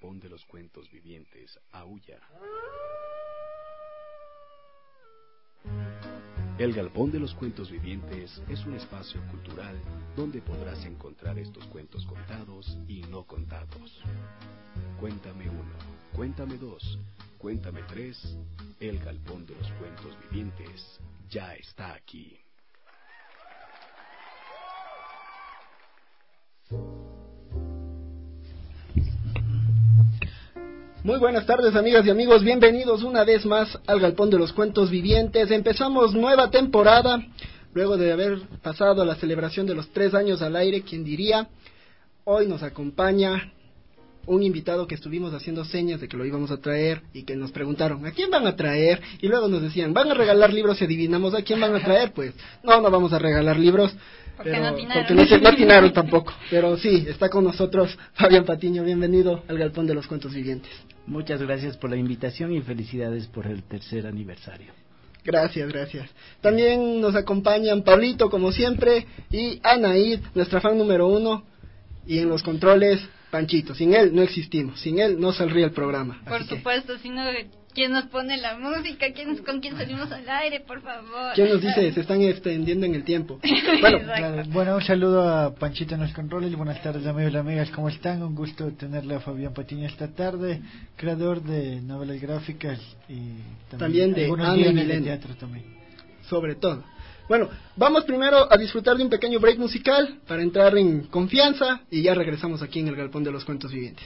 galpón de los cuentos vivientes aúlla. El Galpón de los Cuentos Vivientes es un espacio cultural donde podrás encontrar estos cuentos contados y no contados. Cuéntame uno, cuéntame dos, cuéntame tres. El Galpón de los Cuentos Vivientes ya está aquí. Muy buenas tardes, amigas y amigos, bienvenidos una vez más al Galpón de los Cuentos Vivientes. Empezamos nueva temporada, luego de haber pasado la celebración de los 3 años al aire, ¿quién diría? Hoy nos acompaña un invitado que estuvimos haciendo señas de que lo íbamos a traer y que nos preguntaron, ¿a quién van a traer? Y luego nos decían, ¿van a regalar libros? Y adivinamos, ¿a quién van a traer? Pues no vamos a regalar libros. Porque no atinaron tampoco. Pero sí, está con nosotros Fabián Patiño. Bienvenido al Galpón de los Cuentos Vivientes. Muchas gracias por la invitación y felicidades por el 3er aniversario. Gracias. También nos acompañan Pablito, como siempre, y Anaid, nuestra fan número 1, y en los controles, Panchito. Sin él no existimos, sin él no saldría el programa. Por supuesto, si no, ¿quién nos pone la música? ¿Con quién salimos al aire, por favor? ¿Quién nos dice? Se están extendiendo en el tiempo. Bueno, un saludo a Panchito en los controles. Buenas tardes, amigos y amigas, ¿cómo están? Un gusto tenerle a Fabián Patiño esta tarde, creador de novelas gráficas y también de algunos guiones de teatro también. Sobre todo. Bueno, vamos primero a disfrutar de un pequeño break musical para entrar en confianza y ya regresamos aquí en el Galpón de los Cuentos Vivientes.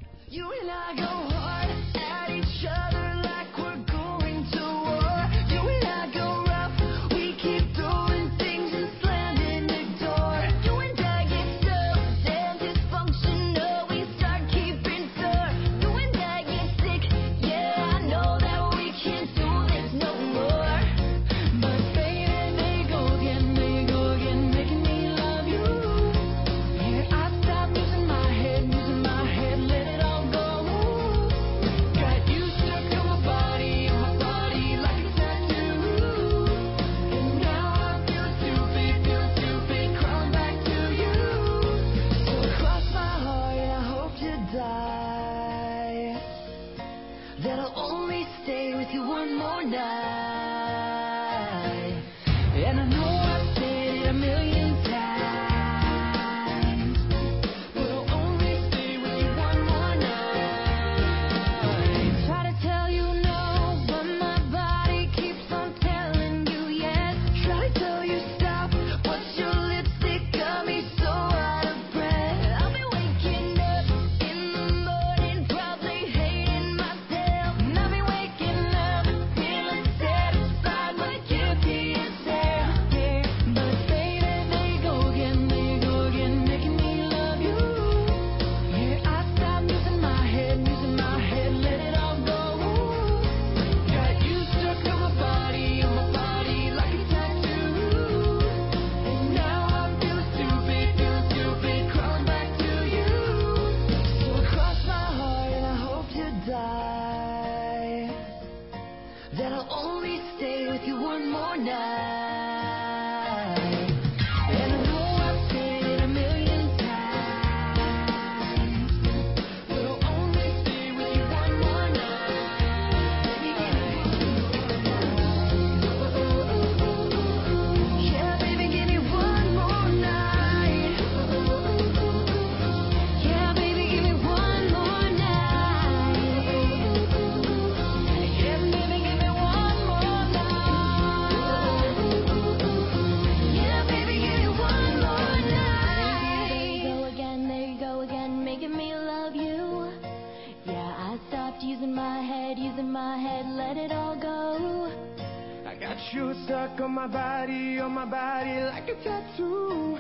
On my body like a tattoo.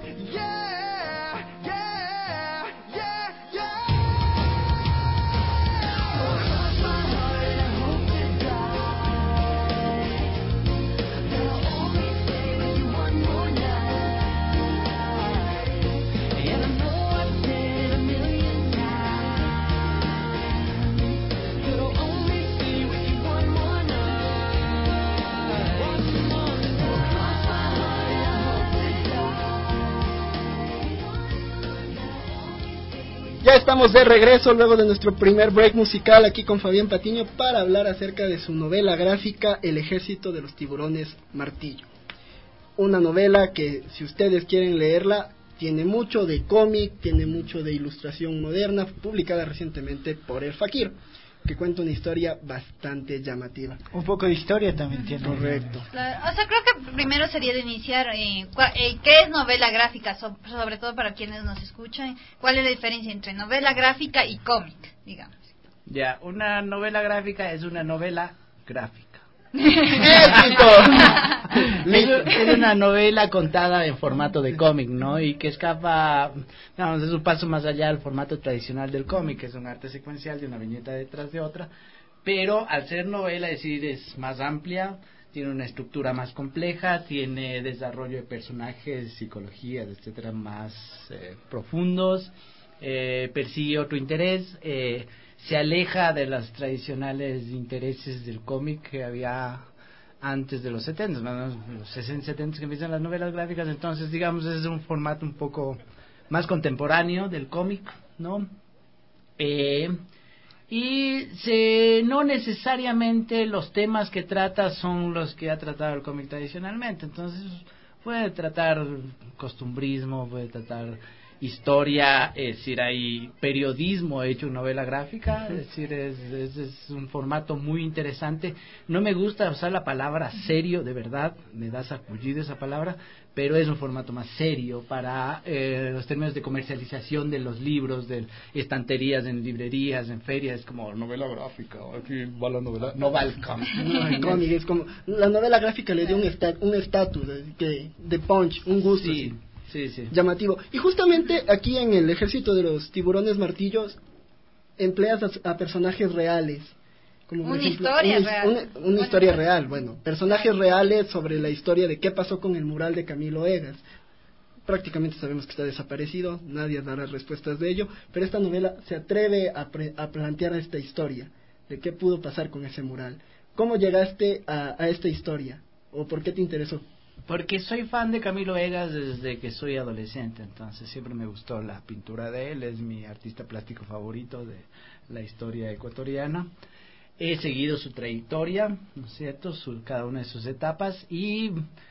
Yeah, yeah, yeah, yeah. Oh, cross my heart and I hope to die. That I'll only stay with you one more night. And I know I've said it a million times, that I'll only stay with you one more night. estamos de regreso luego de nuestro primer break musical aquí con Fabián Patiño para hablar acerca de su novela gráfica El Ejército de los Tiburones Martillo. Una novela que, si ustedes quieren leerla, tiene mucho de cómic, tiene mucho de ilustración moderna, publicada recientemente por El Fakir, que cuenta una historia bastante llamativa. Un poco de historia también tiene. Correcto. O sea, creo que primero sería de iniciar qué es novela gráfica, sobre todo para quienes nos escuchan. ¿Cuál es la diferencia entre novela gráfica y cómic, digamos? Ya, una novela gráfica es una novela gráfica. ¡Éxito! Es una novela contada en formato de cómic, ¿no? Y que escapa, vamos, es un paso más allá del formato tradicional del cómic, que es un arte secuencial de una viñeta detrás de otra, pero al ser novela, es decir, es más amplia, tiene una estructura más compleja, tiene desarrollo de personajes, psicologías, etcétera, más profundos, persigue otro interés, se aleja de los tradicionales intereses del cómic que había antes de los 70, ¿no? Los 60, 70 que empiezan las novelas gráficas, entonces digamos es un formato un poco más contemporáneo del cómic, ¿no? Y no necesariamente los temas que trata son los que ha tratado el cómic tradicionalmente, entonces puede tratar costumbrismo, puede tratar historia, es decir, hay periodismo hecho en novela gráfica, es decir, es un formato muy interesante. No me gusta usar la palabra serio, de verdad, me da sacudido esa palabra, pero es un formato más serio para los términos de comercialización de los libros, de estanterías en librerías, en ferias, es como novela gráfica, aquí va la novela, no va el cómic. No, el cómic es como la novela gráfica le dio un estatus de punch, un gusto. Sí. Sí, sí. Llamativo. Y justamente aquí en El Ejército de los Tiburones Martillos empleas a personajes reales. Como por Una ejemplo, historia real. Una historia real, bueno. Personajes reales sobre la historia de qué pasó con el mural de Camilo Egas. Prácticamente sabemos que está desaparecido, nadie dará respuestas de ello, pero esta novela se atreve a plantear esta historia de qué pudo pasar con ese mural. ¿Cómo llegaste a esta historia? ¿O por qué te interesó? Porque soy fan de Camilo Egas desde que soy adolescente, entonces siempre me gustó la pintura de él, es mi artista plástico favorito de la historia ecuatoriana. He seguido su trayectoria, ¿no es cierto?, cada una de sus etapas y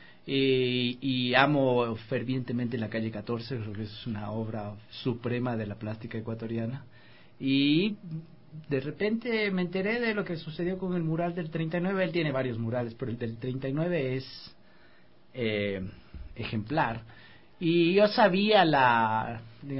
amo fervientemente La Calle 14, creo que es una obra suprema de la plástica ecuatoriana. Y de repente me enteré de lo que sucedió con el mural del 39, él tiene varios murales, pero el del 39 es ejemplar, y yo sabía la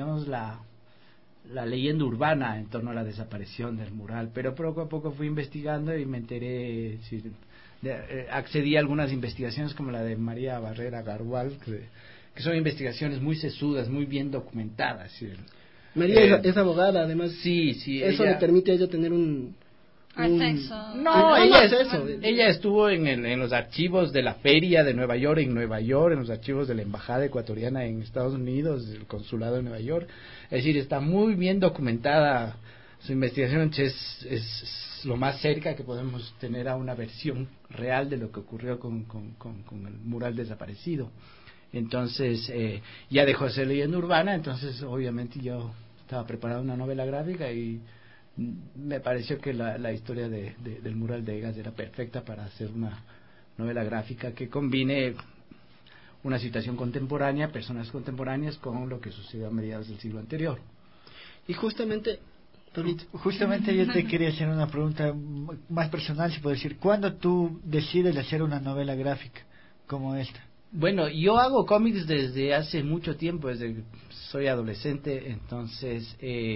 leyenda urbana en torno a la desaparición del mural, pero poco a poco fui investigando y me enteré, accedí a algunas investigaciones como la de María Barrera Gargual, que son investigaciones muy sesudas, muy bien documentadas. María es abogada, además. Sí, eso le permite a ella tener acceso. No, eso. Ella estuvo en los archivos de la Feria de Nueva York, en los archivos de la Embajada Ecuatoriana en Estados Unidos, del Consulado de Nueva York. Es decir, está muy bien documentada su investigación, es lo más cerca que podemos tener a una versión real de lo que ocurrió con el mural desaparecido. Entonces, ya dejó de ser leyenda urbana, entonces obviamente yo estaba preparando una novela gráfica y me pareció que la historia del mural de Egas era perfecta para hacer una novela gráfica que combine una situación contemporánea, personas contemporáneas, con lo que sucedió a mediados del siglo anterior. Y justamente yo te quería hacer una pregunta más personal, si puedo decir, ¿cuándo tú decides hacer una novela gráfica como esta? Bueno, yo hago cómics desde hace mucho tiempo, desde que soy adolescente, entonces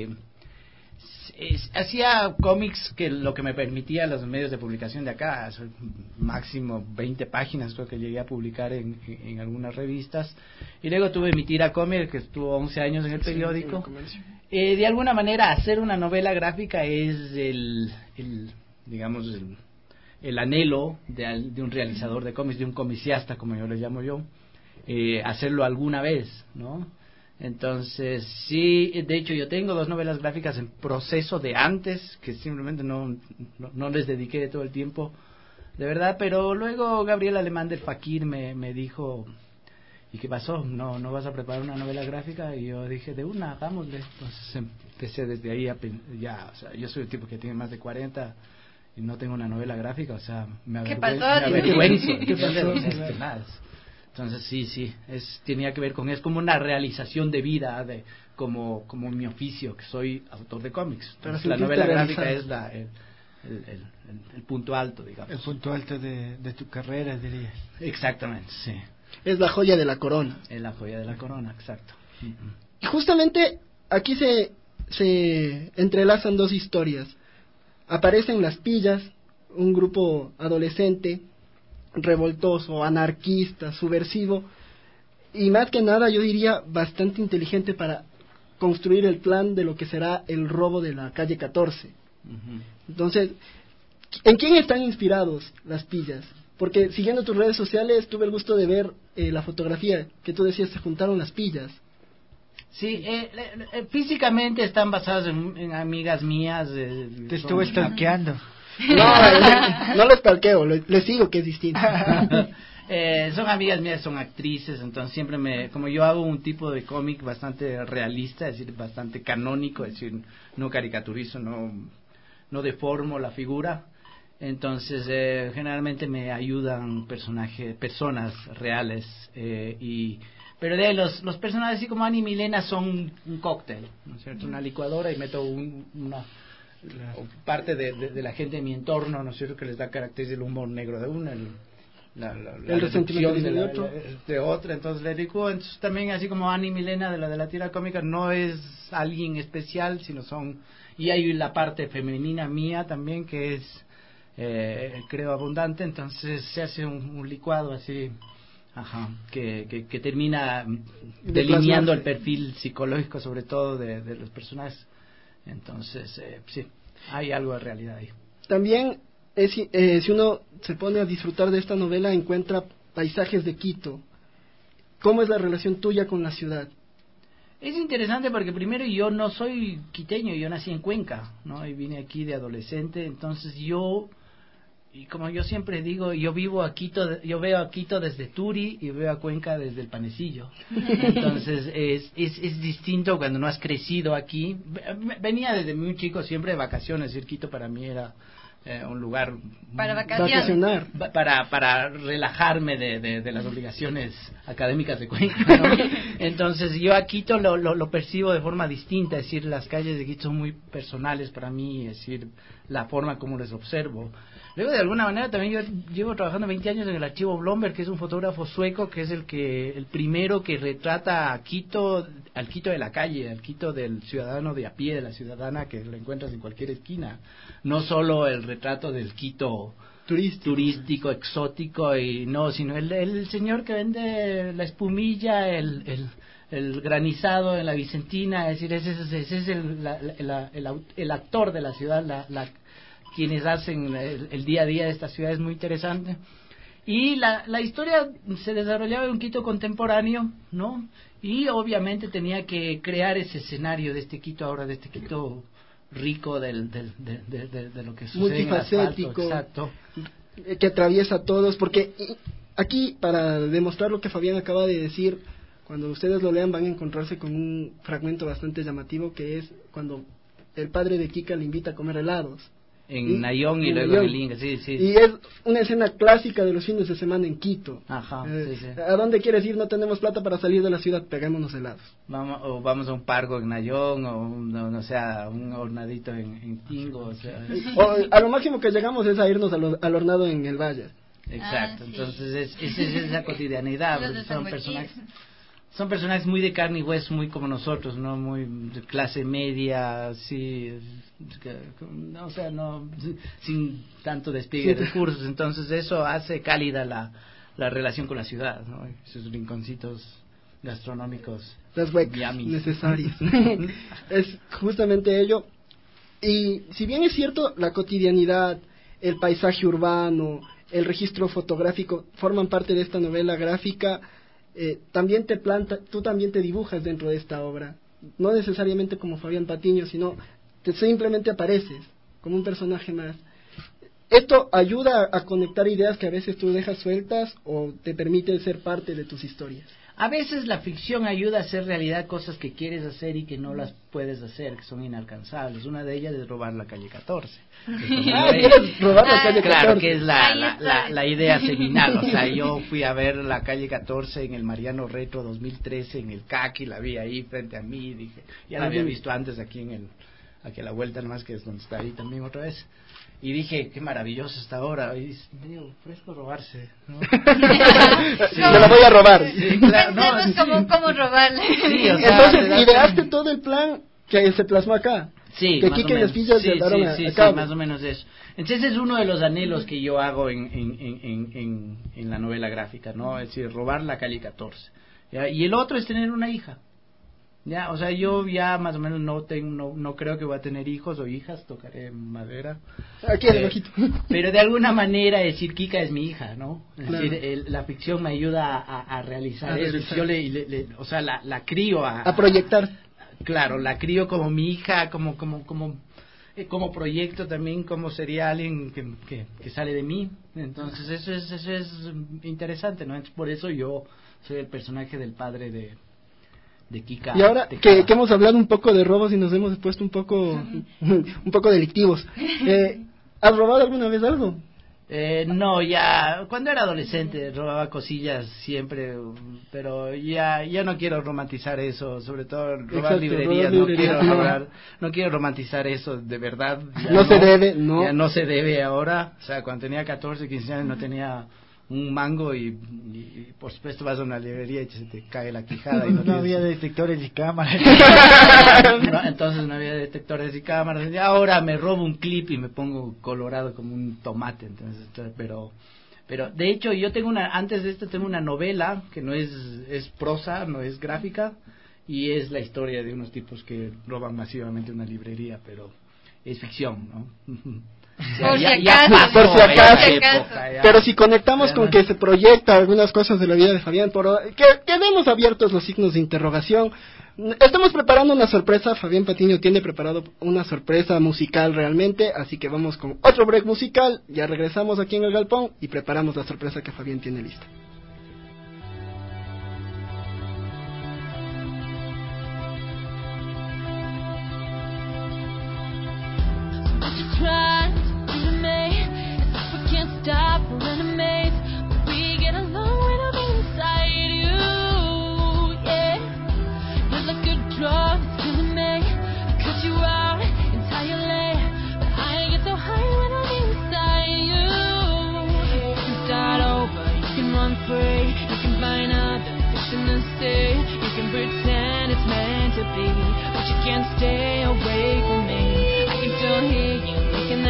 hacía cómics que lo que me permitía los medios de publicación de acá, máximo 20 páginas creo que llegué a publicar en algunas revistas, y luego tuve mi tira cómic que estuvo 11 años en el periódico. De alguna manera hacer una novela gráfica es el anhelo de un realizador de cómics, de un comiciasta, como yo le llamo yo, hacerlo alguna vez, ¿no? Entonces, sí, de hecho yo tengo 2 novelas gráficas en proceso de antes, que simplemente no les dediqué todo el tiempo, de verdad, pero luego Gabriel Alemán del Fakir me dijo, ¿y qué pasó? ¿No vas a preparar una novela gráfica? Y yo dije, de una, hagámosle. Entonces empecé desde ahí ya, o sea, yo soy el tipo que tiene más de 40 y no tengo una novela gráfica, o sea, me ¿Qué avergüenzo. pasó? Me avergüenzo. ¿Qué pasó? Nada. Entonces sí, tenía que ver con, es como una realización de vida, como mi oficio, que soy autor de cómics. Entonces, la novela gráfica es el punto alto, digamos. El punto alto de tu carrera, dirías. Exactamente, sí. Es la joya de la corona. Es la joya de la corona, exacto. Y justamente aquí se entrelazan dos historias. Aparecen las pillas, un grupo adolescente, revoltoso, anarquista, subversivo, y más que nada yo diría bastante inteligente para construir el plan de lo que será el robo de la calle 14. Entonces, ¿en quién están inspirados las pillas? Porque siguiendo tus redes sociales tuve el gusto de ver la fotografía que tú decías, se juntaron las pillas. Sí, físicamente están basadas en amigas mías. Te estuve stalkeando. No les talqueo, les sigo, que es distinto. Son amigas mías, son actrices, entonces siempre como yo hago un tipo de cómic bastante realista, es decir, bastante canónico, es decir, no caricaturizo, no deformo la figura. Entonces, generalmente me ayudan personas reales, pero de ahí los personajes así como Annie y Milena son un cóctel, ¿no es cierto? Una licuadora y meto una parte de la gente de mi entorno, ¿no es cierto? Que les da carácter del humor negro de una, el resentimiento de otra, entonces le digo, entonces también así como Annie y Milena de la tira cómica no es alguien especial, sino y hay la parte femenina mía también que es creo abundante, entonces se hace un licuado así, que termina delineando el perfil psicológico sobre todo de los personajes. Entonces sí, hay algo de realidad ahí. También si uno se pone a disfrutar de esta novela encuentra paisajes de Quito. ¿Cómo es la relación tuya con la ciudad? Es interesante porque primero yo no soy quiteño, yo nací en Cuenca, ¿no? Y vine aquí de adolescente, entonces y como yo siempre digo, yo veo a Quito desde Turi y veo a Cuenca desde el Panecillo. Entonces es distinto cuando no has crecido aquí. Venía desde muy chico siempre de vacaciones, es decir, Quito para mí era un lugar para vacacionar, para relajarme de las obligaciones académicas de Cuenca, ¿no? Entonces yo a Quito lo percibo de forma distinta, es decir, las calles de Quito son muy personales para mí, es decir, la forma como les observo. Luego, de alguna manera, también yo llevo trabajando 20 años en el archivo Blomberg, que es un fotógrafo sueco, que es el primero que retrata a Quito, al Quito de la calle, al Quito del ciudadano de a pie, de la ciudadana que lo encuentras en cualquier esquina. No solo el retrato del Quito turístico, exótico, sino el señor que vende la espumilla, el granizado en la Vicentina, es decir, ese es el actor de la ciudad, quienes hacen el día a día de esta ciudad. Es muy interesante. Y la historia se desarrollaba en un Quito contemporáneo, ¿no? Y obviamente tenía que crear ese escenario de este Quito ahora, de este Quito rico de lo que sucede en el asfalto, exacto, que atraviesa a todos, porque aquí, para demostrar lo que Fabián acaba de decir, cuando ustedes lo lean van a encontrarse con un fragmento bastante llamativo, que es cuando el padre de Kika le invita a comer helados. En Nayón y luego en el Inca, sí. Y es una escena clásica de los fines de semana en Quito. Ajá, sí. ¿A dónde quieres ir? No tenemos plata para salir de la ciudad, peguémonos helados. Vamos a un pargo en Nayón, o un hornadito en Tingo, o sea. O a lo máximo que llegamos es a irnos al hornado en el Valle. Exacto, sí. Entonces es esa cotidianidad, son personajes muy de carne y hueso, muy como nosotros, no muy de clase media, sí, sin tanto despliegue de recursos. Entonces eso hace cálida la relación con la ciudad, ¿no? Esos rinconcitos gastronómicos, las huecas necesarias. Es justamente ello. Y si bien es cierto, la cotidianidad, el paisaje urbano, el registro fotográfico forman parte de esta novela gráfica, también tú también te dibujas dentro de esta obra, no necesariamente como Fabián Patiño, sino simplemente apareces como un personaje más. ¿Esto ayuda a conectar ideas que a veces tú dejas sueltas o te permite ser parte de tus historias? A veces la ficción ayuda a hacer realidad cosas que quieres hacer y que no las puedes hacer, que son inalcanzables. Una de ellas es robar la calle 14. ¿Quieres robar la calle 14? Claro, que es Ahí está. la idea seminal. O sea, yo fui a ver la calle 14 en el Mariano Retro 2013 en el CAC y la vi ahí frente a mí. Dije, ya la había visto antes aquí aquí a la vuelta nomás, que es donde está ahí también otra vez. Y dije, qué maravilloso está ahora. Y es medio fresco robarse, ¿no? Me la voy a robar. Sí, claro, no, Pensemos cómo robarle. Sí, o sea, Entonces, te das- ideaste todo el plan que se plasmó acá. Sí, que más Kike o y las menos. pillas Sí, llevaron sí, a sí, cabo. más o menos eso. Entonces es uno de los anhelos que yo hago en la novela gráfica, ¿no? Es decir, robar la calle 14. ¿Ya? Y el otro es tener una hija. Ya, o sea, yo ya más o menos no creo que voy a tener hijos o hijas, tocaré madera. Aquí en el ojito. Pero de alguna manera decir Kika es mi hija, ¿no? Es Claro. decir, la ficción me ayuda a realizar A eso. realizar. Yo o sea, la crío A proyectar. Claro, la crío como mi hija, como proyecto también, como sería alguien que sale de mí. Entonces eso es interesante, ¿no? Entonces, por eso yo soy el personaje del padre de Kika. Y ahora de que Kika. hemos hablado un poco de robos y nos hemos puesto un poco delictivos, ¿has robado alguna vez algo? No, ya cuando era adolescente robaba cosillas siempre, pero ya no quiero romantizar eso, sobre todo robar Exacto, librerías, robar librerías, no. no quiero romantizar eso, de verdad. Ya No se debe, no. Ya no se debe ahora, o sea, cuando tenía 14, 15 años no tenía un mango y por supuesto vas a una librería y se te cae la quijada y no, No había tienes- detectores y cámaras. No, entonces no había detectores y cámaras. Y ahora me robo un clip y me pongo colorado como un tomate. Entonces, pero de hecho yo tengo antes de esto tengo una novela que no es prosa, no es gráfica, y es la historia de unos tipos que roban masivamente una librería, pero es ficción, ¿no? Por si acaso, por si acaso. época, ya. Pero si conectamos Ya con no- que se proyecta algunas cosas de la vida de Fabián, quedemos abiertos los signos de interrogación. Estamos preparando una sorpresa, Fabián Patiño tiene preparado una sorpresa musical realmente, así que vamos con otro break musical, ya regresamos aquí en el galpón y preparamos la sorpresa que Fabián tiene lista. Try to remain as if we can't stop, we're enemies, but we get along when I'm inside you. Yeah, you're like a drug that's killing me. I cut you out entirely, but I get so high when I'm inside you. You can start over, you can run free, you can find other fish in the sea, you can pretend it's meant to be, but you can't stay away from me. I can still hear you making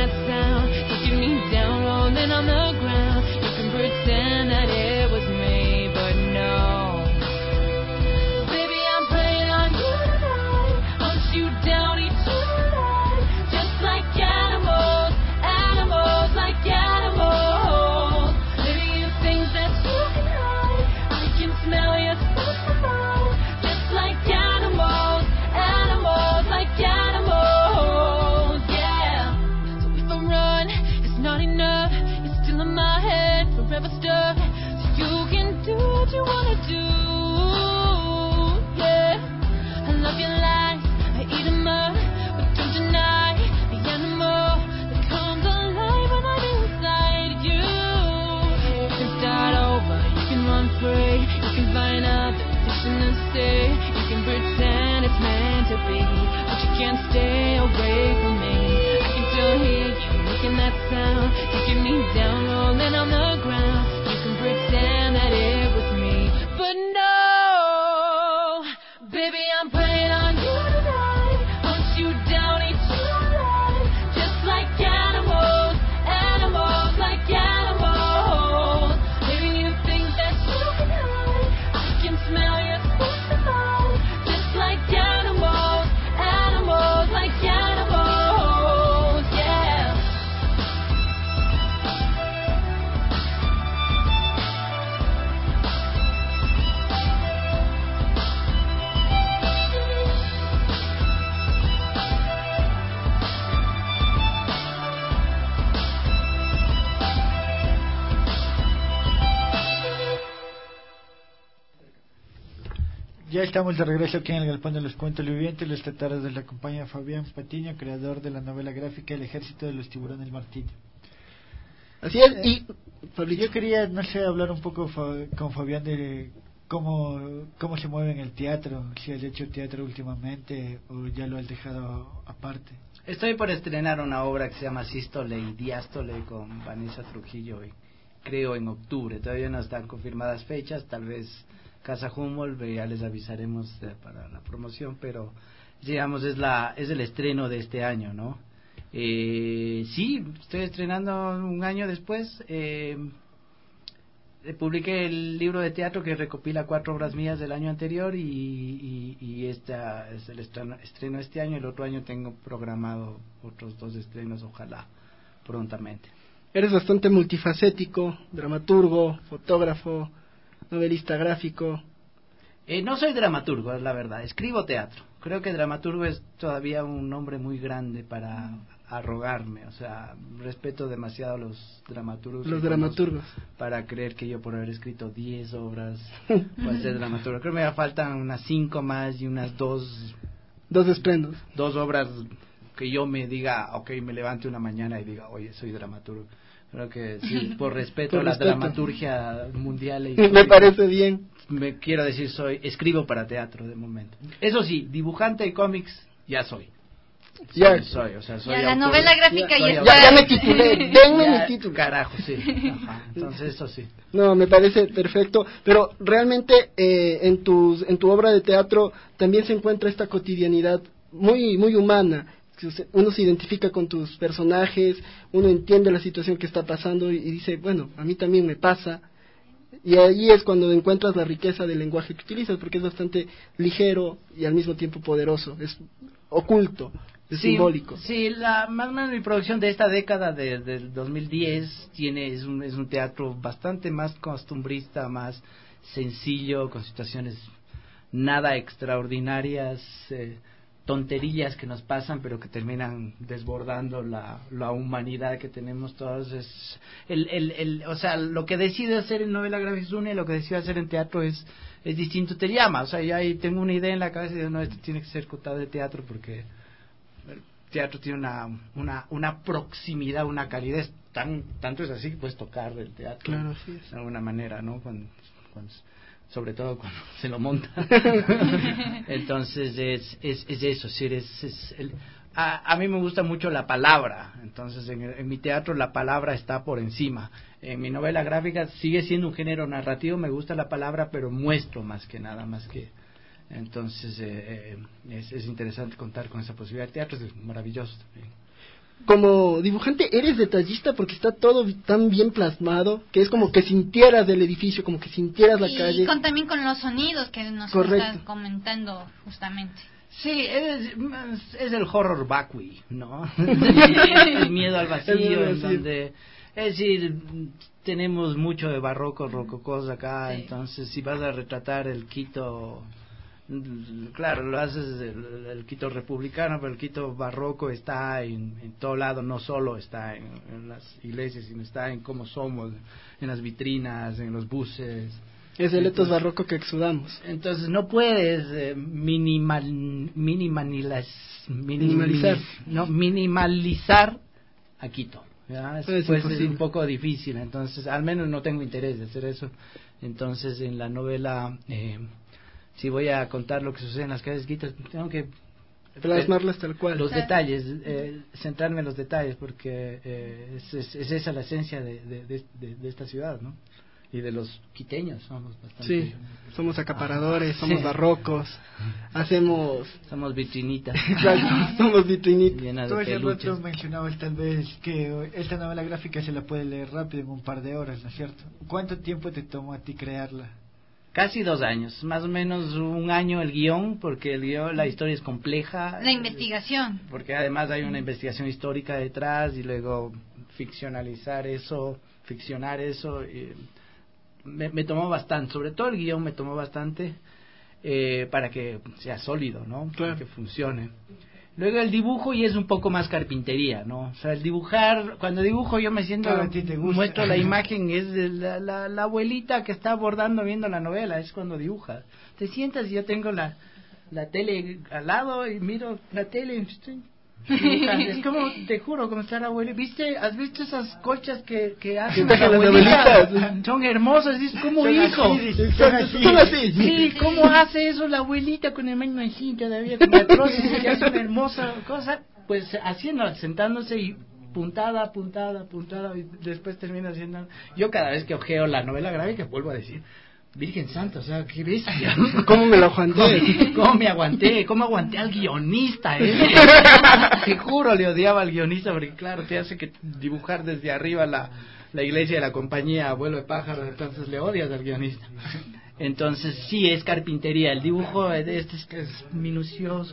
Ya estamos de regreso aquí en el Galpón de los Cuentos Vivientes. Esta tarde les acompaña Fabián Patiño, creador de la novela gráfica El Ejército de los Tiburones del Martillo. Así es, y Yo quería, no sé, hablar un poco con Fabián de cómo se mueve en el teatro, si has hecho teatro últimamente o ya lo has dejado aparte. Estoy por estrenar una obra que se llama Sístole y Diástole con Vanessa Trujillo, creo en octubre. Todavía no están confirmadas fechas, tal vez Casa Humboldt, ya les avisaremos para la promoción, pero digamos es el estreno de este año, ¿no? Sí, estoy estrenando un año después. Publiqué el libro de teatro que recopila 4 obras mías del año anterior y esta es el estreno este año. El otro año tengo programado otros 2 estrenos, ojalá prontamente. eres bastante multifacético, dramaturgo, fotógrafo, novelista gráfico. No soy dramaturgo, es la verdad. Escribo teatro. Creo que dramaturgo es todavía un nombre muy grande para arrogarme. O sea, respeto demasiado a los dramaturgos. Los dramaturgos. Para creer que yo por haber escrito 10 obras voy a ser dramaturgo. Creo que me faltan unas 5 más y unas 2 esplendos. 2 obras que yo me diga, ok, me levante una mañana y diga, oye, soy dramaturgo. Creo que sí, por respeto Por a la respeto. dramaturgia mundial e Me histórica, parece bien. me quiero decir, escribo para teatro de momento. Eso sí, dibujante de cómics ya soy. Ya. Soy, o sea, soy Ya, la autor. novela gráfica Soy ya autor. está. Ya me titulé, denme Ya, mi título. Carajo, sí. Ajá, entonces eso sí. No, me parece perfecto, pero realmente en tu obra de teatro también se encuentra esta cotidianidad muy muy humana. Uno se identifica con tus personajes, uno entiende la situación que está pasando y dice, bueno, a mí también me pasa. Y ahí es cuando encuentras la riqueza del lenguaje que utilizas, porque es bastante ligero y al mismo tiempo poderoso, es oculto, es simbólico. Sí, más o menos mi producción de esta década del 2010 es un teatro bastante más costumbrista, más sencillo, con situaciones nada extraordinarias, tonterillas que nos pasan pero que terminan desbordando la humanidad que tenemos todos. O sea, lo que decido hacer en novela gráfica es una y lo que decido hacer en teatro es distinto. Te llama, o sea, ya ahí tengo una idea en la cabeza y digo, no, esto tiene que ser contado de teatro porque el teatro tiene una proximidad, una calidez, tanto es así que puedes tocar del teatro. Claro, sí es. De alguna manera, ¿no? Sobre todo cuando se lo monta. Entonces es eso, a mí me gusta mucho la palabra, entonces en mi teatro la palabra está por encima. En mi novela gráfica sigue siendo un género narrativo, me gusta la palabra, pero muestro más que nada, entonces es interesante contar con esa posibilidad. El teatro es maravilloso también. Como dibujante eres detallista porque está todo tan bien plasmado que es como que sintieras del edificio, como que sintieras la calle. Y también con los sonidos que nos Correcto. estás comentando justamente. Sí, es el horror vacui, ¿no? El miedo al vacío, El miedo al en vacío. donde, es decir, tenemos mucho de barroco, rococós acá, Sí. entonces si vas a retratar el Quito, claro, lo haces el Quito republicano, pero el Quito barroco está en todo lado, no solo está en las iglesias, sino está en cómo somos, en las vitrinas, en los buses. Es el etos Entonces, barroco que exudamos. Entonces no puedes minimalizar a Quito. ¿Ya? Es Pues es imposible. un poco difícil, entonces al menos no tengo interés de hacer eso. Entonces en la novela, si voy a contar lo que sucede en las calles de Quito, tengo que Plasmarlas tal cual. los detalles, centrarme en los detalles, porque es esa la esencia de esta ciudad, ¿no? Y de los quiteños somos bastante. Sí, somos acaparadores, somos Sí. barrocos, hacemos... Somos vitrinitas. Exacto, somos vitrinitas. Llenas Tú de hace peluches. rato mencionabas tal vez que esta novela gráfica se la puede leer rápido en un par de horas, ¿no es cierto? ¿Cuánto tiempo te tomó a ti crearla? Casi 2 años, más o menos 1 año el guión, porque la historia es compleja. La investigación. Porque además hay una investigación histórica detrás y luego ficcionar eso. Me tomó bastante, sobre todo el guión me tomó bastante para que sea sólido, ¿no? Claro. Para que funcione. Luego el dibujo y es un poco más carpintería, ¿no? O sea, el dibujar, cuando dibujo yo me siento, Claro, a ti te gusta. muestro la imagen, es de la abuelita que está bordando viendo la novela, es cuando dibujas. Te sientas y yo tengo la tele al lado y miro la tele y estoy dibujando. Es como, te juro, como estar abuelo. ¿Has visto esas colchas que hacen Que las tejen las abuelitas? abuelitas. Son hermosas, es como Son hijo. así, son así. Son así. Sí, ¿cómo hace eso la abuelita con el maño así todavía? Con la prótesis, que hace una hermosa cosa. Pues haciendo, sentándose y puntada, y después termina haciendo... Yo cada vez que ojeo la novela gráfica vuelvo a decir, Virgen Santa, o sea, qué bestia. ¿Cómo me lo aguanté? ¿Cómo me aguanté? ¿Cómo aguanté al guionista? Te juro, le odiaba al guionista porque, claro, te hace que dibujar desde arriba la iglesia de la compañía Abuelo de Pájaros, entonces le odias al guionista. Entonces, sí, es carpintería. El dibujo es minucioso.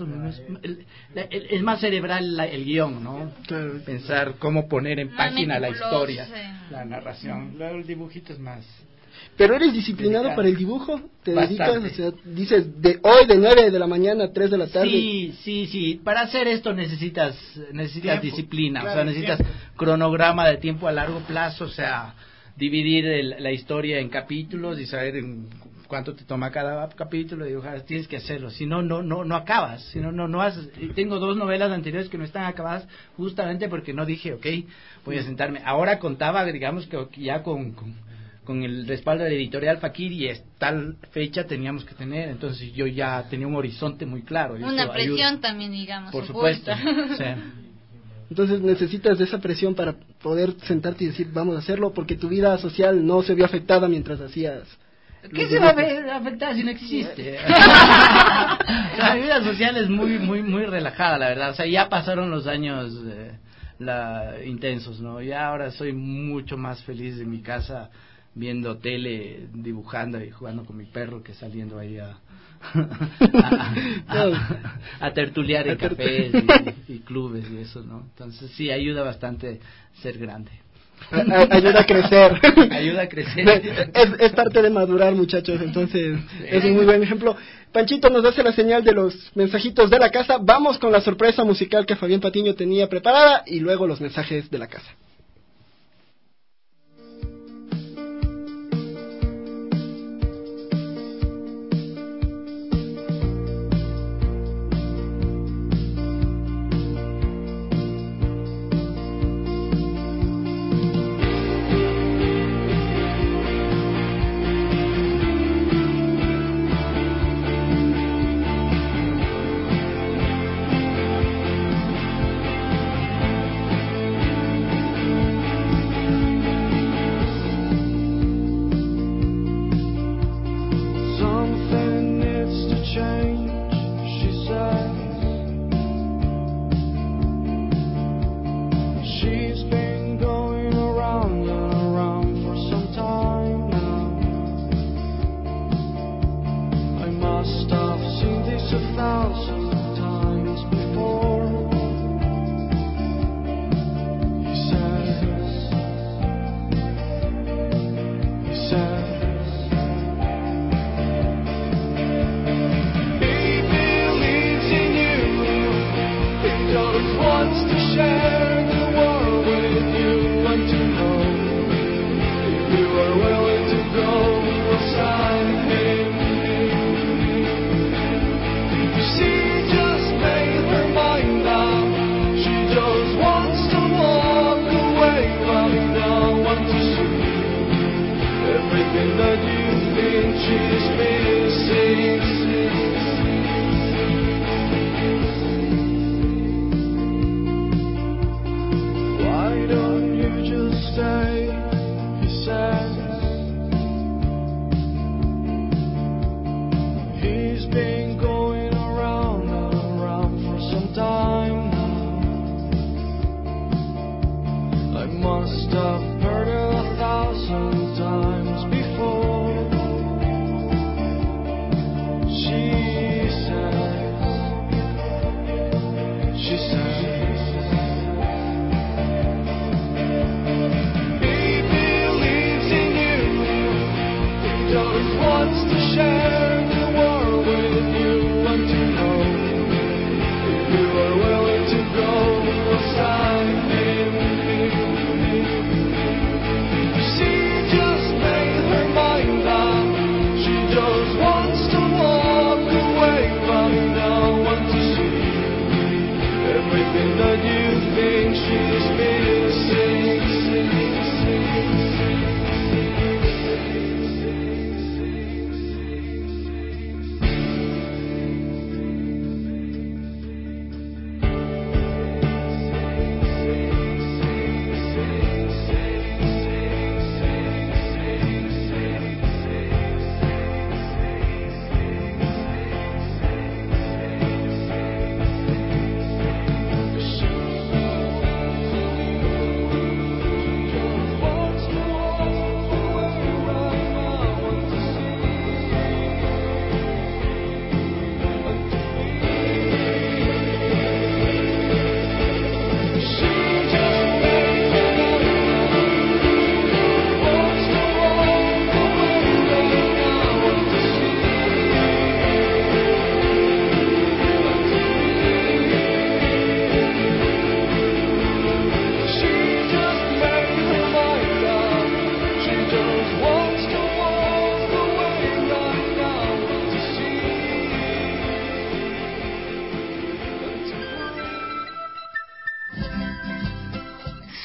Es más cerebral el guión, ¿no? Claro. Pensar cómo poner en página la meticuloso, historia, sí. la narración. Luego el dibujito es más... ¿Pero eres disciplinado Dedicado. para el dibujo? ¿Te Bastante. dedicas? O sea, dices, de hoy de 9 de la mañana a 3 de la tarde. Sí. Para hacer esto necesitas Tiempo, disciplina, claro, o sea, necesitas tiempo. cronograma de tiempo a largo plazo, o sea, dividir la historia en capítulos y saber cuánto te toma cada capítulo y dibujar. Tienes que hacerlo, si no acabas, si no haces. Tengo 2 novelas anteriores que no están acabadas justamente porque no dije, okay, voy a sentarme. Ahora contaba, digamos, que ya con el respaldo de la editorial Fakir y tal fecha teníamos que tener, entonces yo ya tenía un horizonte muy claro. Y Una eso presión ayuda. también, digamos. Por opuesta. supuesto. Sí. Entonces necesitas de esa presión para poder sentarte y decir, vamos a hacerlo, porque tu vida social no se vio afectada mientras hacías... ¿Qué los se va a dibujos. afectar si no existe? La vida social es muy relajada, la verdad. O sea, ya pasaron los años intensos, ¿no? Ya ahora soy mucho más feliz en mi casa viendo tele, dibujando y jugando con mi perro que saliendo ahí a tertuliar en cafés y clubes y eso, ¿no? Entonces sí, ayuda bastante ser grande. Ayuda a crecer. Ayuda a crecer. Es parte de madurar, muchachos, entonces es un muy buen ejemplo. Panchito nos hace la señal de los mensajitos de la casa. Vamos con la sorpresa musical que Fabián Patiño tenía preparada y luego los mensajes de la casa. Something needs to change, she says. She's been going around and around for some time now. I must have seen this 1,000 times before. He says. Wants to share the world with you and to know if you are willing to go beside him. She just made her mind up. She just wants to walk away, but now want to see everything that you think she's missing. Why don't you just stay, he says. He's been going around and around for some time now. I must have heard it 1,000 times before. She says. Just wants to share the world with you and to know if you are willing.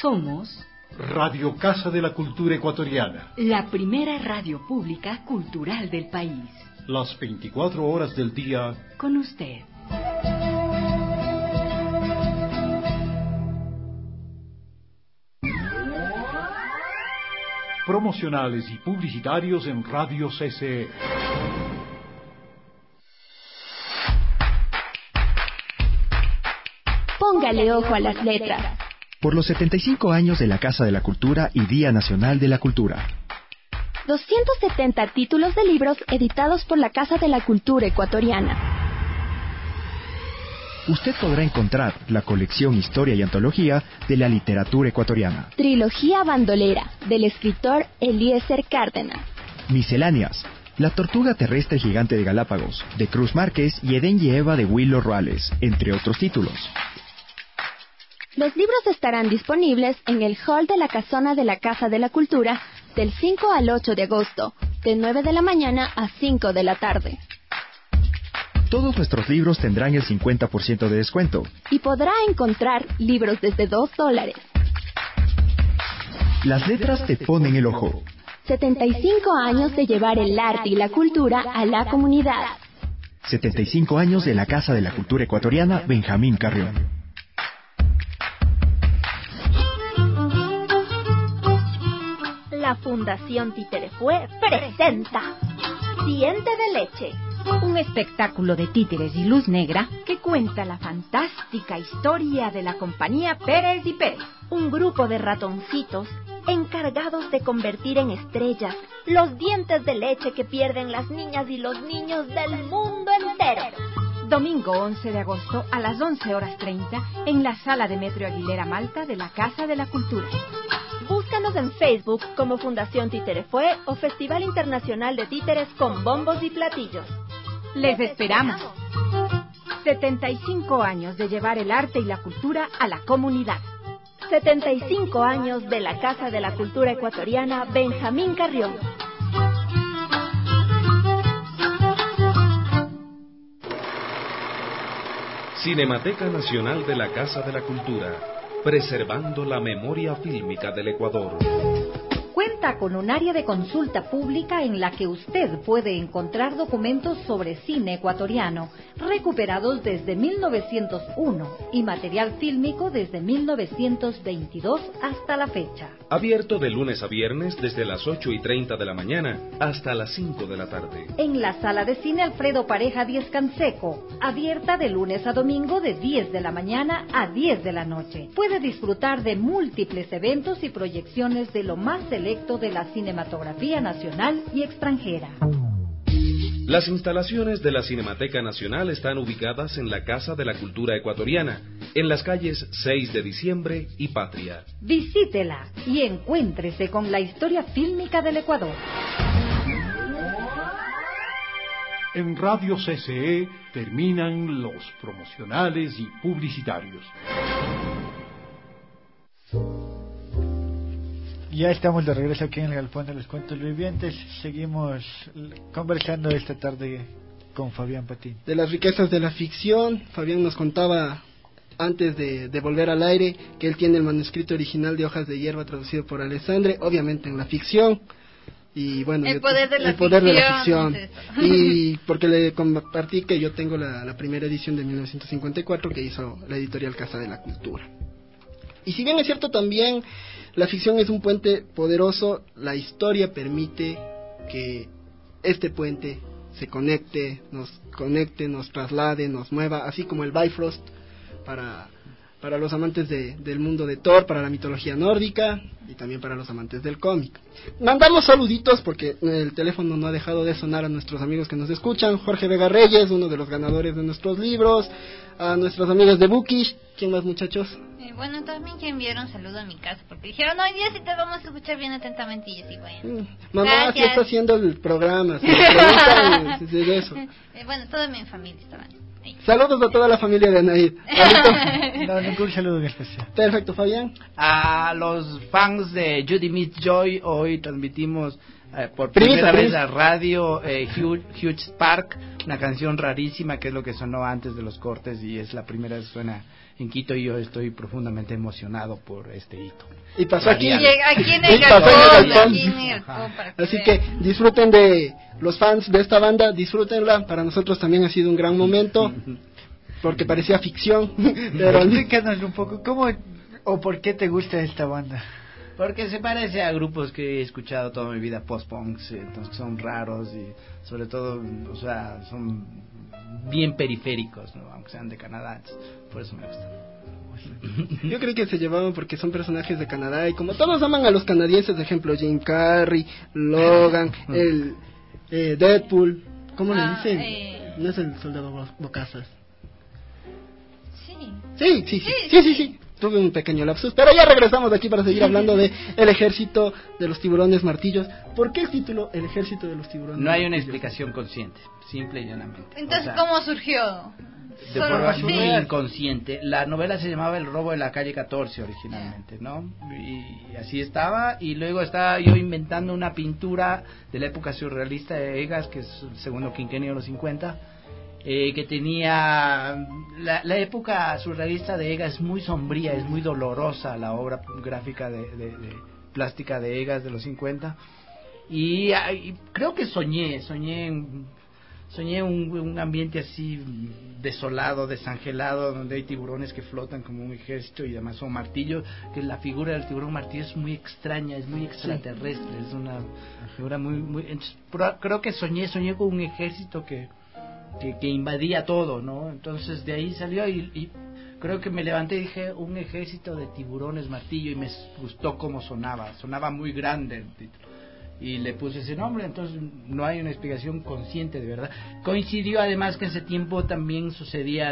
Somos Radio Casa de la Cultura Ecuatoriana. la primera radio pública cultural del país. Las 24 horas del día. Con usted. Promocionales y publicitarios en Radio CCE. Póngale ojo a las letras. Por los 75 años de la Casa de la Cultura y Día Nacional de la Cultura. 270 títulos de libros editados por la Casa de la Cultura Ecuatoriana. Usted podrá encontrar la colección Historia y Antología de la Literatura Ecuatoriana. Trilogía bandolera, del escritor Eliezer Cárdenas. Misceláneas. La Tortuga Terrestre Gigante de Galápagos, de Cruz Márquez y Edén y Eva de Huilo Roales, entre otros títulos. Los libros estarán disponibles en el hall de la casona de la Casa de la Cultura del 5 al 8 de agosto, de 9 de la mañana a 5 de la tarde. Todos nuestros libros tendrán el 50% de descuento. Y podrá encontrar libros desde $2. Las letras te ponen el ojo. 75 años de llevar el arte y la cultura a la comunidad. 75 años de la Casa de la Cultura Ecuatoriana Benjamín Carrión. La Fundación Títerefue presenta Diente de Leche, Un espectáculo de títeres y luz negra que cuenta la fantástica historia de la compañía Pérez y Pérez. un grupo de ratoncitos encargados de convertir en estrellas los dientes de leche que pierden las niñas y los niños del mundo entero. Domingo 11 de agosto a las 11:30 en la sala de Metro Aguilera Malta de la Casa de la Cultura. Búscanos en Facebook como Fundación Títerefue o Festival Internacional de Títeres con Bombos y Platillos. Les esperamos. 75 años de llevar el arte y la cultura a la comunidad. 75 años de la Casa de la Cultura Ecuatoriana Benjamín Carrión. Cinemateca Nacional de la Casa de la Cultura, preservando la memoria fílmica del Ecuador. Cuenta con un área de consulta pública en la que usted puede encontrar documentos sobre cine ecuatoriano recuperados desde 1901 y material fílmico desde 1922 hasta la fecha. Abierto de lunes a viernes desde las 8:30 de la mañana hasta las 5 de la tarde. En la sala de cine Alfredo Pareja 10 Canseco, abierta de lunes a domingo de 10 de la mañana a 10 de la noche. Puede disfrutar de múltiples eventos y proyecciones de lo más selecto de la cinematografía nacional y extranjera. Las instalaciones de la Cinemateca Nacional están ubicadas en la Casa de la Cultura Ecuatoriana, en las calles 6 de Diciembre y Patria. Visítela y encuéntrese con la historia fílmica del Ecuador. En Radio CCE terminan los promocionales y publicitarios. Ya estamos de regreso aquí en el Galpón de los Cuentos Vivientes. Seguimos conversando esta tarde con Fabián Patín. De las riquezas de la ficción, Fabián nos contaba antes de volver al aire que él tiene el manuscrito original de Hojas de Hierba traducido por Alessandre, obviamente en la ficción. Y bueno, el poder de la ficción. Es y porque le compartí que yo tengo la primera edición de 1954 que hizo la editorial Casa de la Cultura. Y si bien es cierto también, la ficción es un puente poderoso, la historia permite que este puente se conecte, nos traslade, nos mueva, así como el Bifrost para los amantes del mundo de Thor, para la mitología nórdica y también para los amantes del cómic. Mandamos saluditos porque el teléfono no ha dejado de sonar a nuestros amigos que nos escuchan. Jorge Vega Reyes, uno de los ganadores de nuestros libros, a nuestros amigos de Bookish. ¿Quién más, muchachos? Bueno, también que enviaron saludo a mi casa porque dijeron, hoy día sí te vamos a escuchar bien atentamente y yo sí, bueno. Mamá, sí está haciendo el programa, si preguntan de eso. Bueno, toda mi familia estaba ahí. Saludos a toda la familia de Anaid. No, ningún saludo en especial. Perfecto, Fabián. A los fans de Judy Meets Joy, hoy transmitimos por primera vez a radio Huge Spark, una canción rarísima que es lo que sonó antes de los cortes y es la primera vez que suena en Quito, y yo estoy profundamente emocionado por este hito. Y pasó aquí. Aquí en Y el pasó en el Galpón, Galpón. aquí en el Galpón, para que Así vean. que disfruten de los fans de esta banda, disfrútenla. Para nosotros también ha sido un gran momento, porque parecía ficción. Pero Explícanos un poco, ¿cómo o por qué te gusta esta banda? Porque se parece a grupos que he escuchado toda mi vida, post-punks, entonces son raros y sobre todo, o sea, son bien periféricos, ¿no? Aunque sean de Canadá, por eso me gusta. yo creo que se llevaban porque son personajes de Canadá y como todos aman a los canadienses, de ejemplo Jim Carrey, Logan, el Deadpool, ¿cómo le dicen? No es el soldado Bocazas. Sí. Tuve un pequeño lapsus, pero ya regresamos de aquí para seguir hablando de El Ejército de los Tiburones Martillos. ¿Por qué el título El Ejército de los Tiburones No hay una Martillos? explicación consciente, simple y llanamente. Entonces, O sea, ¿cómo surgió? de Solo forma así. muy inconsciente. La novela se llamaba El robo de la calle 14 originalmente, ¿no? Y así estaba, y luego estaba yo inventando una pintura de la época surrealista de Egas, que es el segundo quinquenio de los 50, que tenía... La época surrealista de Egas es muy sombría, es muy dolorosa, la obra gráfica de plástica de Egas de los 50, y creo que soñé un ambiente así desolado, desangelado, donde hay tiburones que flotan como un ejército y además son martillos, que la figura del tiburón martillo es muy extraña, es muy extraterrestre, es una figura muy entonces, creo que soñé con un ejército que invadía todo, ¿no? Entonces de ahí salió y creo que me levanté y dije un ejército de tiburones martillo, y me gustó cómo sonaba muy grande el título. Y le puse ese nombre, entonces no hay una explicación consciente de verdad. Coincidió además que en ese tiempo también sucedía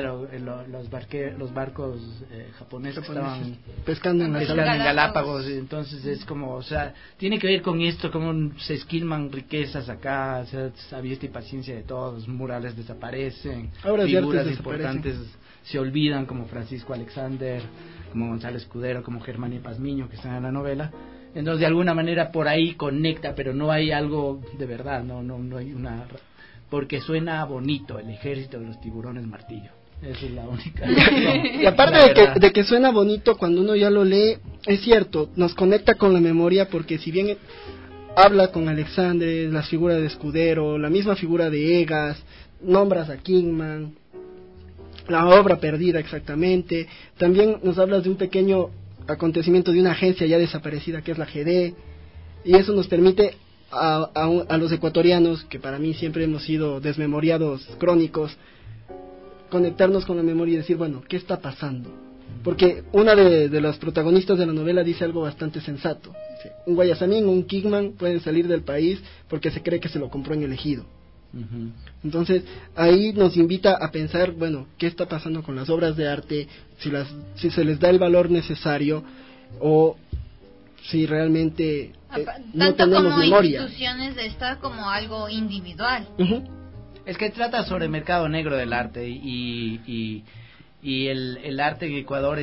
los barcos japoneses que estaban pescando en Galápagos, entonces es como, o sea, tiene que ver con esto, como se esquilman riquezas acá, o sea, sabieste y paciencia de todos, murales desaparecen, obras de figuras arte importantes se olvidan, como Francisco Alexander, como Gonzalo Escudero, como Germán Pazmiño, que están en la novela. Entonces de alguna manera por ahí conecta, pero no hay algo de verdad, no hay una, porque suena bonito, El Ejército de los Tiburones Martillo. Esa es la única. Y aparte de que suena bonito, cuando uno ya lo lee, es cierto, nos conecta con la memoria, porque si bien habla con Alexandre, las figuras de Escudero, la misma figura de Egas, nombras a Kingman, la obra perdida exactamente, también nos hablas de un pequeño acontecimiento de una agencia ya desaparecida que es la GD, y eso nos permite a los ecuatorianos, que para mí siempre hemos sido desmemoriados crónicos, conectarnos con la memoria y decir, bueno, ¿qué está pasando? Porque una de las protagonistas de la novela dice algo bastante sensato. Dice, un Guayasamín o un Kingman pueden salir del país porque se cree que se lo compró en el ejido. Entonces ahí nos invita a pensar, bueno, ¿qué está pasando con las obras de arte? Si se les da el valor necesario, o si realmente no tanto tenemos como memoria. instituciones de Estado como algo individual. Es que trata sobre el mercado negro del arte, y el arte en Ecuador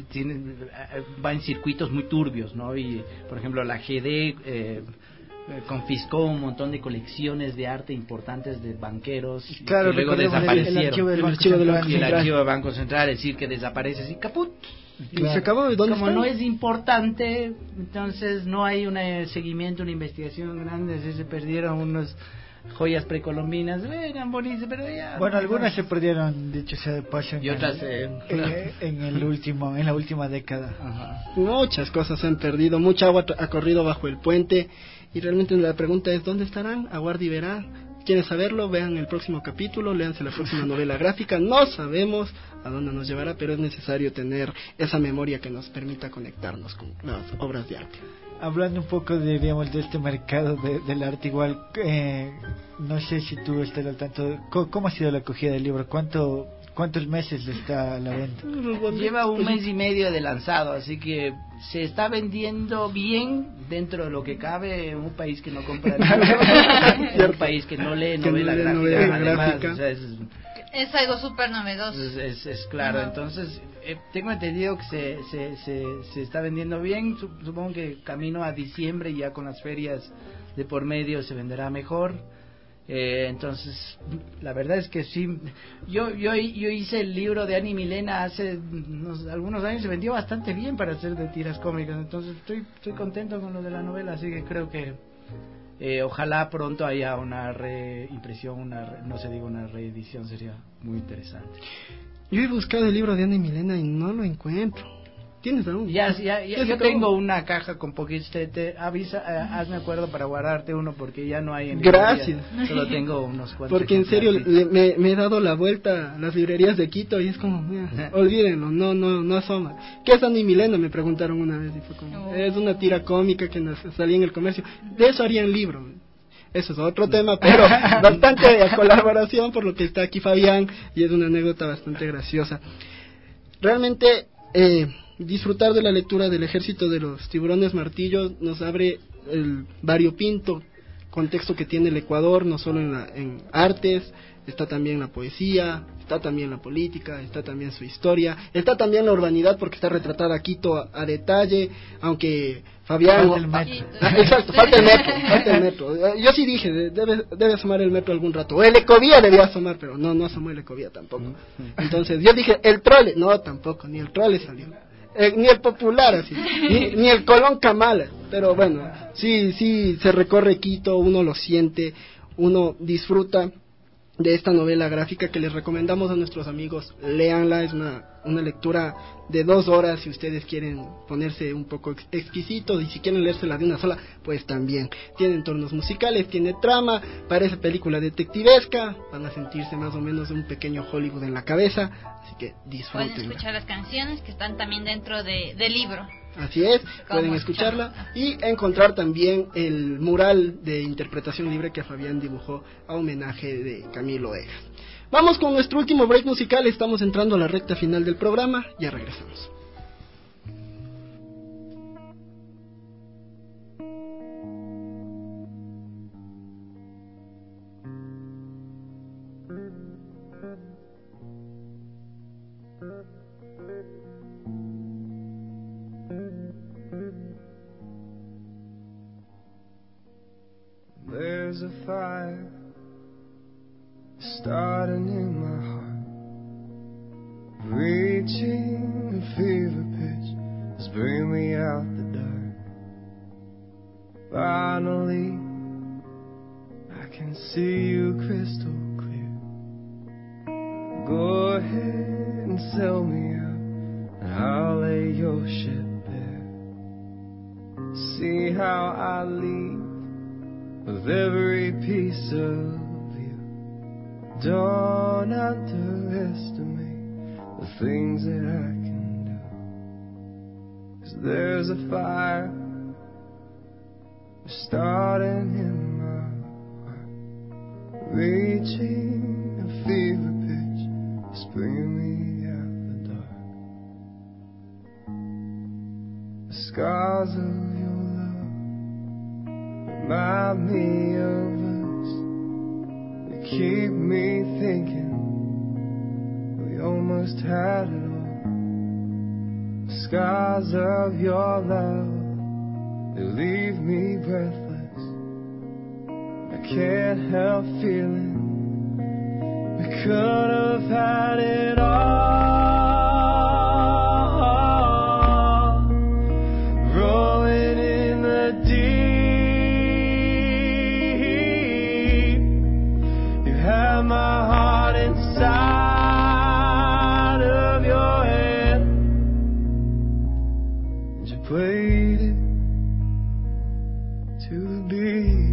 va en circuitos muy turbios, ¿no? Y por ejemplo la GD confiscó un montón de colecciones de arte importantes de banqueros, claro, que luego desaparecieron, el archivo del Banco Central, es decir, que desaparece así, caput. Y se acabó. ¿Dónde como está? no es importante, entonces no hay un seguimiento, una investigación grande, así se perdieron unos joyas precolombinas, eran bonitas, pero ya... Bueno, algunas se perdieron, dicho sea de paso, y otras en la última década. Muchas cosas se han perdido, mucha agua ha corrido bajo el puente, y realmente la pregunta es, ¿dónde estarán? Aguarde y verá. ¿Quieren saberlo? Vean el próximo capítulo, léanse la próxima novela gráfica. No sabemos a dónde nos llevará, pero es necesario tener esa memoria que nos permita conectarnos con las obras de arte. Hablando un poco de este mercado del arte, igual, no sé si tú estás al tanto, ¿cómo ha sido la acogida del libro? ¿Cuántos meses está a la venta? Lleva un mes y medio de lanzado, así que se está vendiendo bien dentro de lo que cabe en un país que no compra nada, en un país que no lee novela gráfica. O sea, es algo súper novedoso. Es claro, entonces tengo entendido que se está vendiendo bien, supongo que camino a diciembre, ya con las ferias de por medio se venderá mejor. Entonces, la verdad es que sí. Yo hice el libro de Annie Milena hace algunos años, se vendió bastante bien para hacer de tiras cómicas. Entonces, estoy contento con lo de la novela, así que creo que ojalá pronto haya una reimpresión, una reedición, sería muy interesante. Yo he buscado el libro de Annie Milena y no lo encuentro. ¿Tienes algún? Yo tengo una caja con poquitos, hazme acuerdo para guardarte uno porque ya no hay en Gracias. librería. Solo tengo unos cuantos. Porque en serio me he dado la vuelta a las librerías de Quito y es como, mira, olvídenlo, no asoma. ¿Qué es Annie Milena? Me preguntaron una vez y fue como, es una tira cómica que salía en el comercio. De eso harían libro. Eso es otro tema, pero bastante colaboración por lo que está aquí Fabián y es una anécdota bastante graciosa. Realmente, disfrutar de la lectura del Ejército de los Tiburones Martillo nos abre el variopinto contexto que tiene el Ecuador, no solo en artes, está también la poesía, está también la política, está también su historia, está también la urbanidad porque está retratada Quito a detalle, aunque Fabián... Exacto, falta el metro. Yo sí dije, debe asomar el metro algún rato, o el Ecovía debía asomar, pero no asomó el Ecovía tampoco. Entonces yo dije, el trole, no tampoco, ni el trole salió. Ni el Popular así, ni el Colón Camala, pero bueno, sí se recorre Quito, uno lo siente, uno disfruta de esta novela gráfica que les recomendamos a nuestros amigos, léanla, es una lectura de 2 horas si ustedes quieren ponerse un poco exquisitos y si quieren leérsela de una sola, pues también. Tiene entornos musicales, tiene trama, parece película detectivesca, van a sentirse más o menos un pequeño Hollywood en la cabeza, así que disfruten. Pueden escuchar las canciones que están también dentro del libro. Así es, pueden escucharla y encontrar también el mural de interpretación libre que Fabián dibujó a homenaje de Camilo Egas. Vamos con nuestro último break musical, estamos entrando a la recta final del programa, ya regresamos. There's a fire starting in my heart, reaching a fever pitch, it's bringing me out the dark. Finally, I can see you crystal clear. Go ahead and sell me out, and I'll lay your ship bare. See how I leave with every piece of you. Don't underestimate the things that I can do. 'Cause there's a fire starting in my heart, reaching a fever pitch, it's bringing me out the dark. The scars of your love remind me of us. They keep me thinking we almost had it all. The scars of your love, they leave me breathless. I can't help feeling we could have had it all. Rolling in the deep, you have my heart inside of your hand, and you played it to the beat.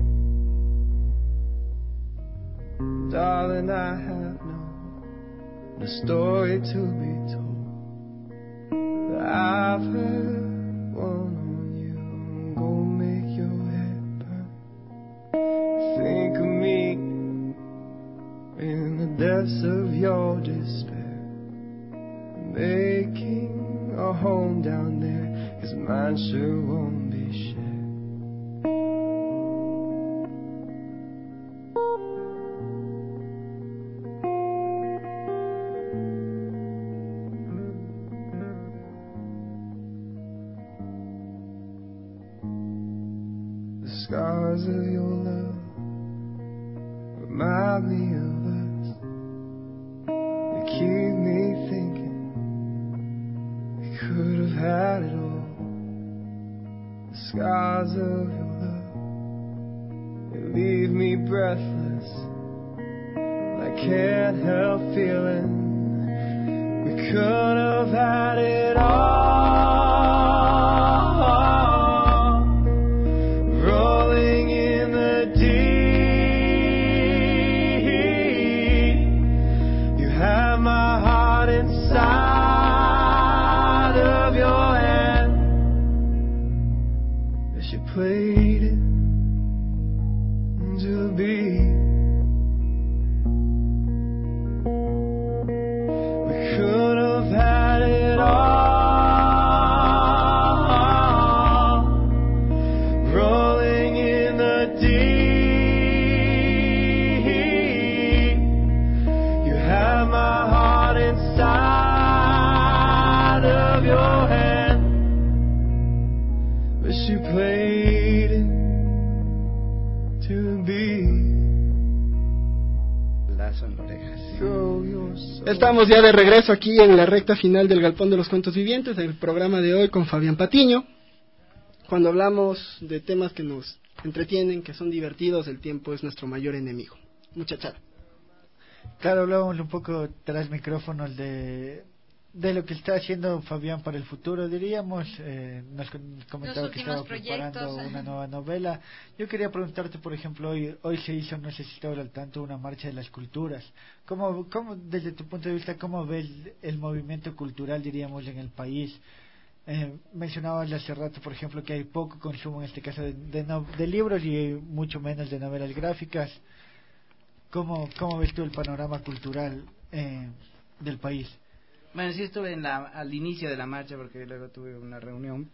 Darling, I have no story to be told, but I've heard one on you. I'm gonna make your head burn. Think of me in the depths of your despair, making a home down there, 'cause mine sure won't be shared. The scars of your love remind me of us. They keep me thinking we could have had it all. The scars of your love, they leave me breathless. I can't help feeling we could have had it all. Rolling in the deep, you have my heart inside of your hand. As you played it to the beat. Could have had it all, rolling in the deep. You have my heart inside of your hand, but she played it to be. Las orejas. Estamos ya de regreso aquí en la recta final del Galpón de los Cuentos Vivientes, el programa de hoy con Fabián Patiño. Cuando hablamos de temas que nos entretienen, que son divertidos, el tiempo es nuestro mayor enemigo. Muchachada. Claro, hablábamos un poco tras micrófonos de lo que está haciendo Fabián para el futuro, diríamos. Nos comentaba que estaba preparando una nueva novela. Yo quería preguntarte, por ejemplo, hoy se hizo, no sé si estabas al tanto, una marcha de las culturas. ¿Cómo desde tu punto de vista, cómo ves el movimiento cultural, diríamos, en el país? Mencionabas hace rato, por ejemplo, que hay poco consumo, en este caso, de libros y mucho menos de novelas gráficas. ¿Cómo ves tú el panorama cultural del país? Bueno, sí estuve al inicio de la marcha porque luego tuve una reunión.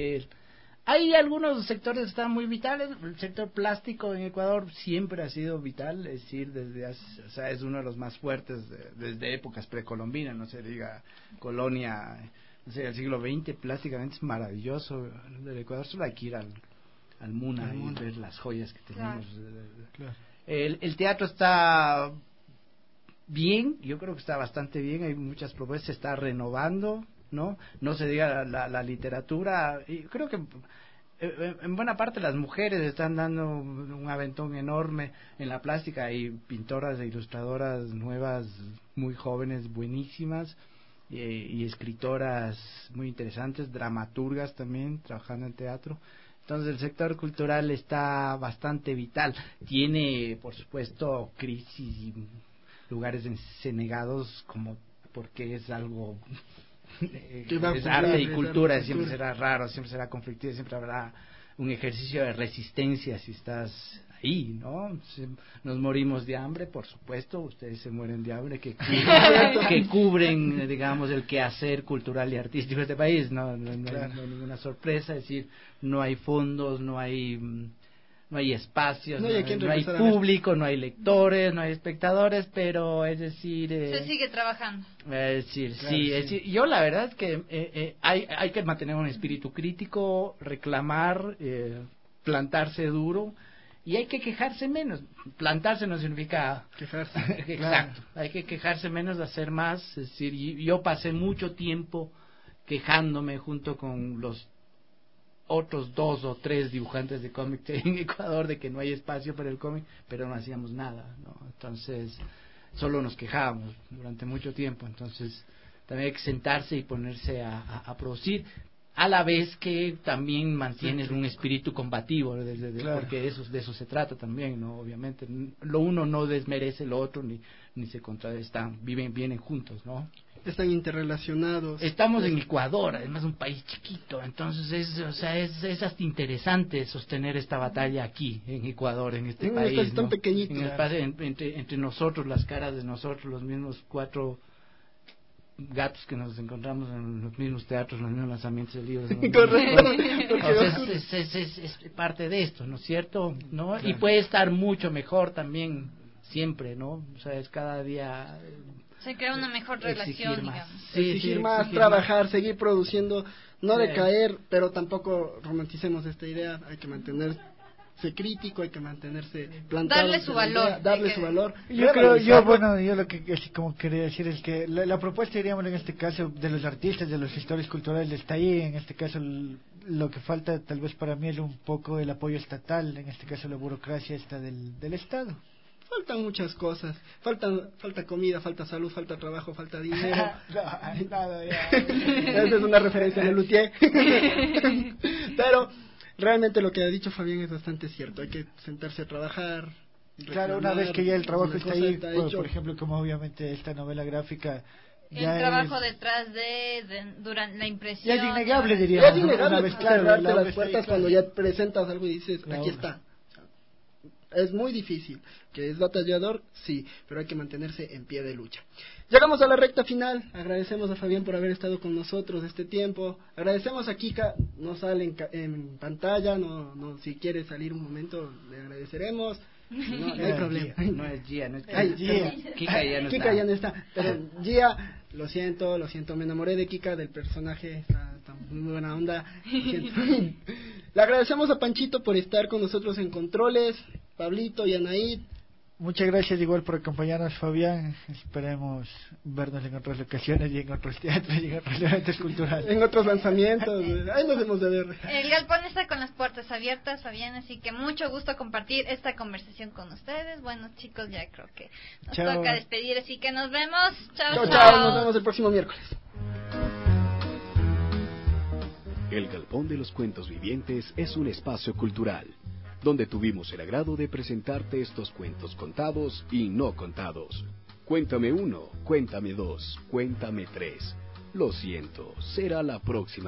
Hay algunos sectores que están muy vitales. El sector plástico en Ecuador siempre ha sido vital, es decir, es uno de los más fuertes desde épocas precolombinas, no se diga colonia, no sé, el siglo XX, plásticamente es maravilloso. Del Ecuador solo hay que ir al MUNA y ver las joyas que tenemos. Claro. El teatro está bien, yo creo que está bastante bien, hay muchas propuestas, se está renovando, no se diga la literatura, y creo que en buena parte las mujeres están dando un aventón enorme en la plástica. Hay pintoras e ilustradoras nuevas muy jóvenes, buenísimas, y escritoras muy interesantes, dramaturgas también trabajando en teatro. Entonces el sector cultural está bastante vital, tiene por supuesto crisis y lugares encenegados, como porque es algo es arte y cultura, siempre será raro, siempre será conflictivo, siempre habrá un ejercicio de resistencia si estás ahí, ¿no? Nos morimos de hambre, por supuesto, ustedes se mueren de hambre, que cubren, digamos, el quehacer cultural y artístico de este país, no hay ninguna sorpresa, es decir, no hay fondos, no hay espacios, no hay público, no hay lectores, no hay espectadores, pero es decir... se sigue trabajando. Es decir, yo la verdad es que hay que mantener un espíritu crítico, reclamar, plantarse duro, y hay que quejarse menos. Plantarse no significa... quejarse. Exacto, hay que quejarse menos, hacer más, es decir, yo pasé mucho tiempo quejándome junto con los otros 2 o 3 dibujantes de cómic en Ecuador de que no hay espacio para el cómic, pero no hacíamos nada, ¿no? Entonces solo nos quejábamos durante mucho tiempo. Entonces también hay que sentarse y ponerse a producir, a la vez que también mantienes un espíritu combativo, porque de eso se trata también, ¿no? Obviamente lo uno no desmerece lo otro ni se contradicen, vienen juntos, ¿no? Están interrelacionados. Estamos en Ecuador, además un país chiquito, entonces es hasta interesante sostener esta batalla aquí en Ecuador, en este país, es tan pequeñito, entre nosotros, las caras de nosotros, los mismos 4 gatos que nos encontramos en los mismos teatros, los mismos lanzamientos de libros. Es parte de esto, ¿no es cierto? ¿No? Claro. Y puede estar mucho mejor también, siempre, ¿no? O sea, es cada día... se crea una mejor relación, digamos. Exigir más, trabajar, seguir produciendo, no decaer, pero tampoco romanticemos esta idea, hay que mantener crítico, hay que mantenerse plantado. Darle su valor. Su valor. Yo lo que así como quería decir es que la propuesta, diríamos, en este caso, de los artistas, de los gestores culturales, está ahí. En este caso, lo que falta tal vez para mí es un poco el apoyo estatal, en este caso la burocracia esta del Estado. Faltan muchas cosas, falta comida, falta salud, falta trabajo, falta dinero. Esa es una referencia de Luthier. Pero realmente lo que ha dicho Fabián es bastante cierto, hay que sentarse a trabajar. Claro, una vez que ya el trabajo está ahí, por ejemplo, como obviamente esta novela gráfica, el trabajo detrás durante la impresión. Ya es innegable, diríamos. Ya es innegable, cerrarte las puertas cuando ya presentas algo y dices, aquí está. Es muy difícil, que es batallador, sí, pero hay que mantenerse en pie de lucha. Llegamos a la recta final, agradecemos a Fabián por haber estado con nosotros este tiempo, agradecemos a Kika, no sale en pantalla, no si quiere salir un momento le agradeceremos. No hay problema. No es Gia, no es Gia. Kika ya no está. Pero Gia, lo siento, me enamoré de Kika, del personaje, está muy buena onda. Le agradecemos a Panchito por estar con nosotros en controles, Pablito y Anaid. Muchas gracias igual por acompañarnos, Fabián. Esperemos vernos en otras ocasiones y en otros teatros y en otros eventos culturales. En otros lanzamientos. Ahí nos hemos de ver. El galpón está con las puertas abiertas, Fabián, así que mucho gusto compartir esta conversación con ustedes. Bueno, chicos, ya creo que nos toca despedir, así que nos vemos. Chao. Nos vemos el próximo miércoles. El Galpón de los Cuentos Vivientes es un espacio cultural donde tuvimos el agrado de presentarte estos cuentos contados y no contados. Cuéntame 1, cuéntame 2, cuéntame 3. Lo siento, será la próxima.